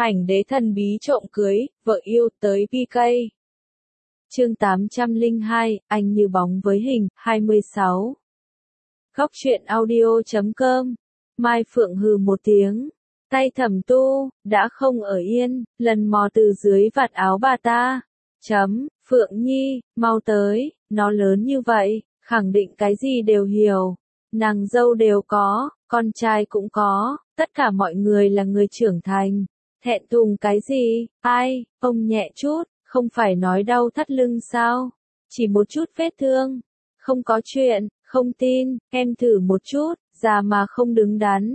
Ảnh đế thần bí trộm cưới, vợ yêu tới PK. Chương 802, anh như bóng với hình, 26. Góc truyện audio.com. Mai Phượng hừ một tiếng. Tay Thẩm Tu, đã không ở yên, lần mò từ dưới vạt áo bà ta. Phượng Nhi, mau tới, nó lớn như vậy, khẳng định cái gì đều hiểu. Nàng dâu đều có, con trai cũng có, tất cả mọi người là người trưởng thành. Thẹn thùng cái gì, ai, ông nhẹ chút, không phải nói đau thắt lưng sao? Chỉ một chút vết thương. Không có chuyện, không tin, em thử một chút, già mà không đứng đắn.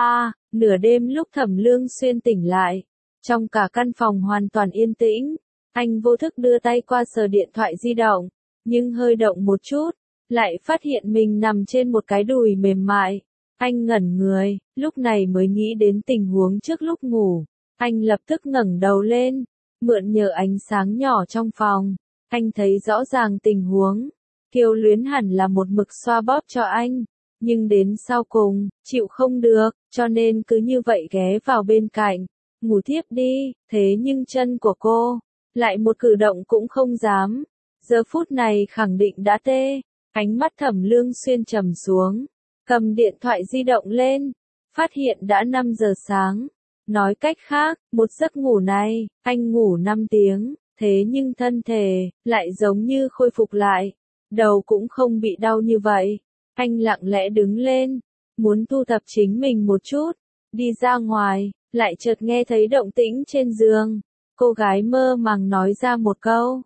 Nửa đêm lúc Thẩm Lương Xuyên tỉnh lại, trong cả căn phòng hoàn toàn yên tĩnh, anh vô thức đưa tay qua sờ điện thoại di động, nhưng hơi động một chút, lại phát hiện mình nằm trên một cái đùi mềm mại. Anh ngẩn người, lúc này mới nghĩ đến tình huống trước lúc ngủ. Anh lập tức ngẩng đầu lên, mượn nhờ ánh sáng nhỏ trong phòng, anh thấy rõ ràng tình huống. Kiều Luyến hẳn là một mực xoa bóp cho anh, nhưng đến sau cùng, chịu không được, cho nên cứ như vậy ghé vào bên cạnh, ngủ thiếp đi, thế nhưng chân của cô, lại một cử động cũng không dám. Giờ phút này khẳng định đã tê, ánh mắt Thẩm Lương Xuyên trầm xuống, cầm điện thoại di động lên, phát hiện đã 5 giờ sáng. Nói cách khác, một giấc ngủ này, anh ngủ 5 tiếng, thế nhưng thân thể, lại giống như khôi phục lại. Đầu cũng không bị đau như vậy. Anh lặng lẽ đứng lên, muốn thu thập chính mình một chút, đi ra ngoài, lại chợt nghe thấy động tĩnh trên giường. Cô gái mơ màng nói ra một câu,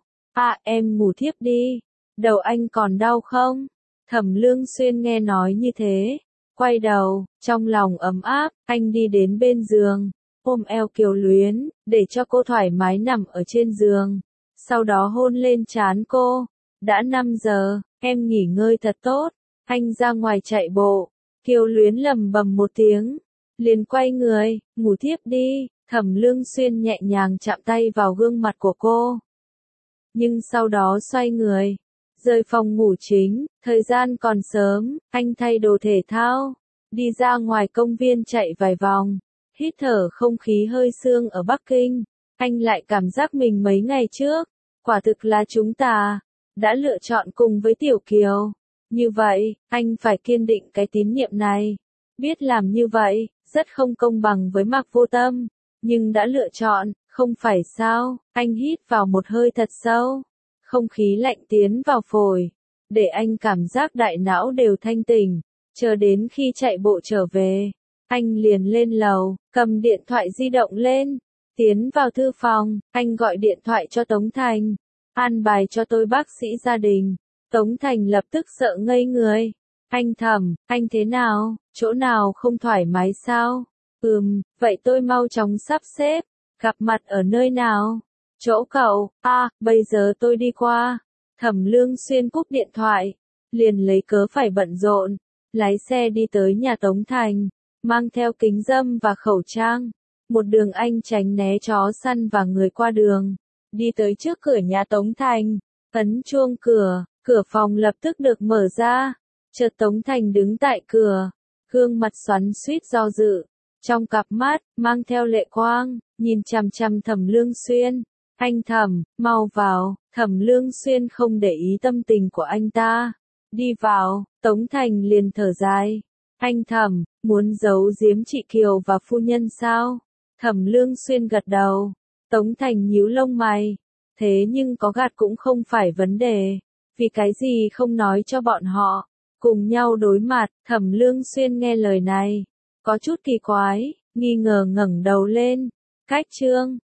em ngủ thiếp đi, đầu anh còn đau không? Thẩm Lương Xuyên nghe nói như thế, quay đầu, trong lòng ấm áp, anh đi đến bên giường, ôm eo Kiều Luyến, để cho cô thoải mái nằm ở trên giường, sau đó hôn lên trán cô. Đã 5 giờ, em nghỉ ngơi thật tốt. Anh ra ngoài chạy bộ. Kiều Luyến lầm bầm một tiếng, liền quay người, ngủ thiếp đi. Thẩm Lương Xuyên nhẹ nhàng chạm tay vào gương mặt của cô, nhưng sau đó xoay người, rời phòng ngủ chính. Thời gian còn sớm, anh thay đồ thể thao, đi ra ngoài công viên chạy vài vòng, hít thở không khí hơi sương ở Bắc Kinh. Anh lại cảm giác mình mấy ngày trước, quả thực là chúng ta đã lựa chọn cùng với Tiểu Kiều. Như vậy, anh phải kiên định cái tín nhiệm này. Biết làm như vậy, rất không công bằng với Mạc Vô Tâm, nhưng đã lựa chọn, không phải sao? Anh hít vào một hơi thật sâu, không khí lạnh tiến vào phổi, để anh cảm giác đại não đều thanh tỉnh. Chờ đến khi chạy bộ trở về, anh liền lên lầu, cầm điện thoại di động lên, tiến vào thư phòng, anh gọi điện thoại cho Tống Thành. An bài cho tôi bác sĩ gia đình. Tống Thành lập tức sợ ngây người. Anh Thẩm, anh thế nào, chỗ nào không thoải mái sao? Vậy tôi mau chóng sắp xếp, gặp mặt ở nơi nào? Chỗ cậu, bây giờ tôi đi qua. Thẩm Lương Xuyên cúp điện thoại, liền lấy cớ phải bận rộn, lái xe đi tới nhà Tống Thành, mang theo kính râm và khẩu trang. Một đường anh tránh né chó săn và người qua đường. Đi tới trước cửa nhà Tống Thành, ấn chuông cửa, cửa phòng lập tức được mở ra. Chợt Tống Thành đứng tại cửa, gương mặt xoắn xuýt do dự, trong cặp mắt mang theo lệ quang, nhìn chằm chằm Thẩm Lương Xuyên. Anh Thẩm, mau vào. Thẩm Lương Xuyên không để ý tâm tình của anh ta. Đi vào, Tống Thành liền thở dài. Anh Thẩm, muốn giấu giếm chị Kiều và phu nhân sao? Thẩm Lương Xuyên gật đầu. Tống Thành nhíu lông mày. Thế nhưng có gạt cũng không phải vấn đề. Vì cái gì không nói cho bọn họ? Cùng nhau đối mặt. Thẩm Lương Xuyên nghe lời này, có chút kỳ quái, nghi ngờ ngẩng đầu lên. Cách chương